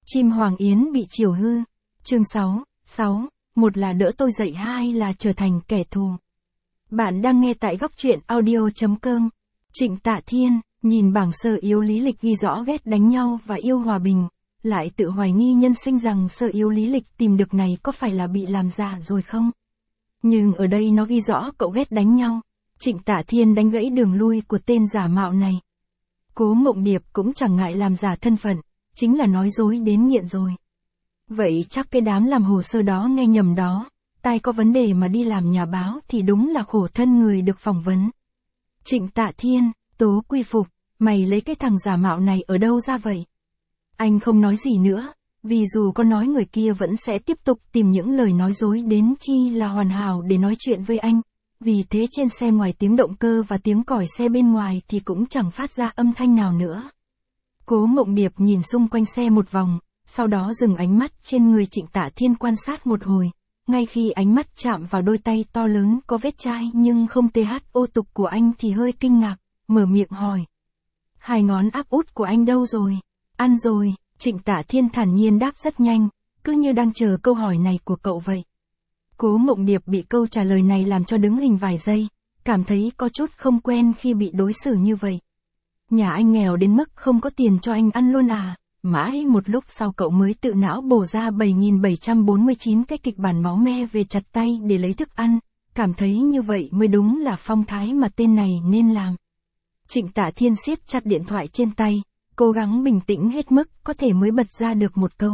Chim Hoàng Yến bị chiều hư. Chương 6. Một là đỡ tôi dậy, hai là trở thành kẻ thù. Bạn đang nghe tại góc truyện audio.com. Trịnh Tạ Thiên, nhìn bảng sơ yếu lý lịch ghi rõ ghét đánh nhau và yêu hòa bình, lại tự hoài nghi nhân sinh rằng sơ yếu lý lịch tìm được này có phải là bị làm giả rồi không? Nhưng ở đây nó ghi rõ cậu ghét đánh nhau. Trịnh Tạ Thiên đánh gãy đường lui của tên giả mạo này. Cố Mộng Điệp cũng chẳng ngại làm giả thân phận, chính là nói dối đến nghiện rồi. Vậy chắc cái đám làm hồ sơ đó nghe nhầm đó, tai có vấn đề mà đi làm nhà báo thì đúng là khổ thân người được phỏng vấn. Trịnh Tạ Thiên, Tố Quy Phục, mày lấy cái thằng giả mạo này ở đâu ra vậy? Anh không nói gì nữa, vì dù có nói người kia vẫn sẽ tiếp tục tìm những lời nói dối đến chi là hoàn hảo để nói chuyện với anh. Vì thế trên xe ngoài tiếng động cơ và tiếng còi xe bên ngoài thì cũng chẳng phát ra âm thanh nào nữa. Cố Mộng Điệp nhìn xung quanh xe một vòng, sau đó dừng ánh mắt trên người Trịnh Tạ Thiên quan sát một hồi. Ngay khi ánh mắt chạm vào đôi tay to lớn có vết chai nhưng không THO tục của anh thì hơi kinh ngạc, mở miệng hỏi. Hai ngón áp út của anh đâu rồi? Ăn rồi, Trịnh Tạ Thiên thản nhiên đáp rất nhanh, cứ như đang chờ câu hỏi này của cậu vậy. Cố Mộng Điệp bị câu trả lời này làm cho đứng hình vài giây, cảm thấy có chút không quen khi bị đối xử như vậy. Nhà anh nghèo đến mức không có tiền cho anh ăn luôn à? Mãi một lúc sau cậu mới tự não bổ ra 7.749 cái kịch bản máu me về chặt tay để lấy thức ăn, cảm thấy như vậy mới đúng là phong thái mà tên này nên làm. Trịnh Tạ Thiên siết chặt điện thoại trên tay, cố gắng bình tĩnh hết mức có thể mới bật ra được một câu.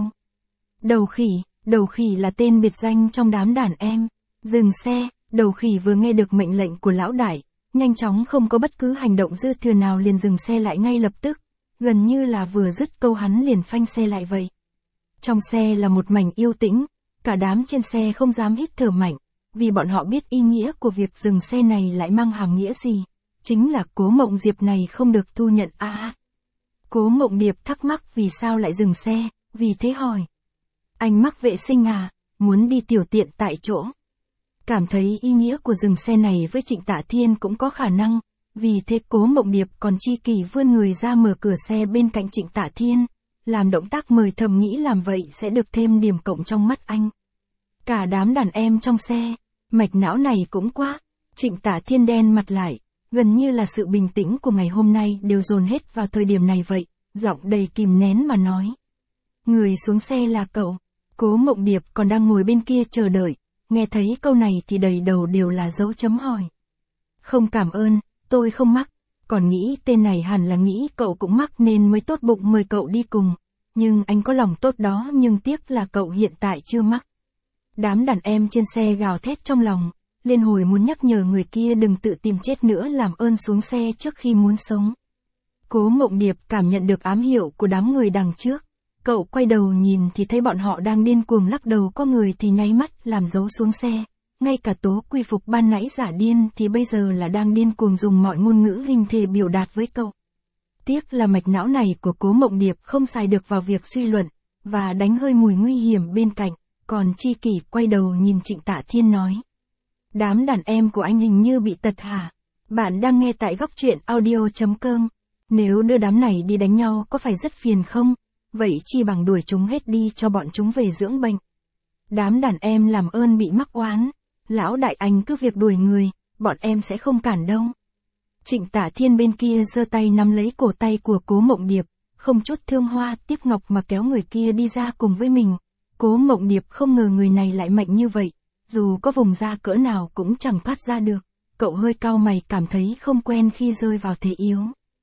Đầu khỉ là tên biệt danh trong đám đàn em. Dừng xe, đầu khỉ vừa nghe được mệnh lệnh của lão đại, nhanh chóng không có bất cứ hành động dư thừa nào liền dừng xe lại ngay lập tức, gần như là vừa dứt câu hắn liền phanh xe lại vậy. Trong xe là một mảnh yên tĩnh, cả đám trên xe không dám hít thở mạnh, vì bọn họ biết ý nghĩa của việc dừng xe này lại mang hàm nghĩa gì, chính là Cố Mộng Diệp này không được thu nhận à. Cố Mộng Điệp thắc mắc vì sao lại dừng xe, vì thế hỏi. Anh mắc vệ sinh à, muốn đi tiểu tiện tại chỗ. Cảm thấy ý nghĩa của dừng xe này với Trịnh Tạ Thiên cũng có khả năng, vì thế Cố Mộng Điệp còn chi kỷ vươn người ra mở cửa xe bên cạnh Trịnh Tạ Thiên, làm động tác mời, thầm nghĩ làm vậy sẽ được thêm điểm cộng trong mắt anh. Cả đám đàn em trong xe, mạch não này cũng quá. Trịnh Tạ Thiên đen mặt lại, gần như là sự bình tĩnh của ngày hôm nay đều dồn hết vào thời điểm này vậy, giọng đầy kìm nén mà nói. Người xuống xe là cậu. Cố Mộng Điệp còn đang ngồi bên kia chờ đợi, nghe thấy câu này thì đầy đầu đều là dấu chấm hỏi. Không, cảm ơn, tôi không mắc, còn nghĩ tên này hẳn là nghĩ cậu cũng mắc nên mới tốt bụng mời cậu đi cùng, nhưng anh có lòng tốt đó, nhưng tiếc là cậu hiện tại chưa mắc. Đám đàn em trên xe gào thét trong lòng, liên hồi muốn nhắc nhở người kia đừng tự tìm chết nữa, làm ơn xuống xe trước khi muốn sống. Cố Mộng Điệp cảm nhận được ám hiệu của đám người đằng trước. Cậu quay đầu nhìn thì thấy bọn họ đang điên cuồng lắc đầu, có người thì nháy mắt làm dấu xuống xe. Ngay cả Tố Quy Phục ban nãy giả điên thì bây giờ là đang điên cuồng dùng mọi ngôn ngữ hình thể biểu đạt với cậu. Tiếc là mạch não này của Cố Mộng Điệp không xài được vào việc suy luận, và đánh hơi mùi nguy hiểm bên cạnh, còn chi kỷ quay đầu nhìn Trịnh Tạ Thiên nói. Đám đàn em của anh hình như bị tật hả? Bạn đang nghe tại góc truyện audio.com. Nếu đưa đám này đi đánh nhau có phải rất phiền không? Vậy chi bằng đuổi chúng hết đi cho bọn chúng về dưỡng bệnh. Đám đàn em làm ơn bị mắc oán. Lão đại anh cứ việc đuổi người, bọn em sẽ không cản đâu. Trịnh Tạ Thiên bên kia giơ tay nắm lấy cổ tay của Cố Mộng Điệp, không chút thương hoa tiếc ngọc mà kéo người kia đi ra cùng với mình. Cố Mộng Điệp không ngờ người này lại mạnh như vậy, dù có vùng ra cỡ nào cũng chẳng thoát ra được. Cậu hơi cau mày, cảm thấy không quen khi rơi vào thế yếu.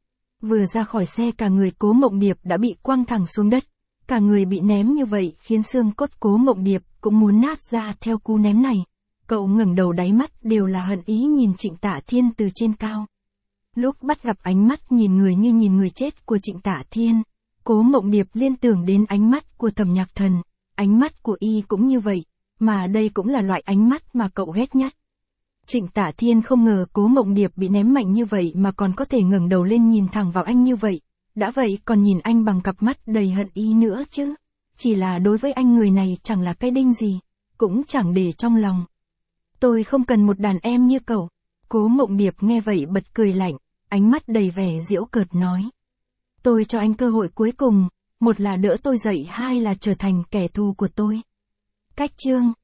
Vừa ra khỏi xe cả người Cố Mộng Điệp đã bị quăng thẳng xuống đất. Cả người bị ném như vậy khiến xương cốt Cố Mộng Điệp cũng muốn nát ra theo cú ném này. Cậu ngẩng đầu, đáy mắt đều là hận ý nhìn Trịnh Tạ Thiên từ trên cao. Lúc bắt gặp ánh mắt nhìn người như nhìn người chết của Trịnh Tạ Thiên, Cố Mộng Điệp liên tưởng đến ánh mắt của Thẩm Nhạc Thần. Ánh mắt của y cũng như vậy, mà đây cũng là loại ánh mắt mà cậu ghét nhất. Trịnh Tạ Thiên không ngờ Cố Mộng Điệp bị ném mạnh như vậy mà còn có thể ngẩng đầu lên nhìn thẳng vào anh như vậy. Đã vậy còn nhìn anh bằng cặp mắt đầy hận ý nữa chứ. Chỉ là đối với anh người này chẳng là cái đinh gì, cũng chẳng để trong lòng. Tôi không cần một đàn em như cậu. Cố Mộng Điệp nghe vậy bật cười lạnh, ánh mắt đầy vẻ giễu cợt nói. Tôi cho anh cơ hội cuối cùng, một là đỡ tôi dậy, hai là trở thành kẻ thù của tôi. Cách chương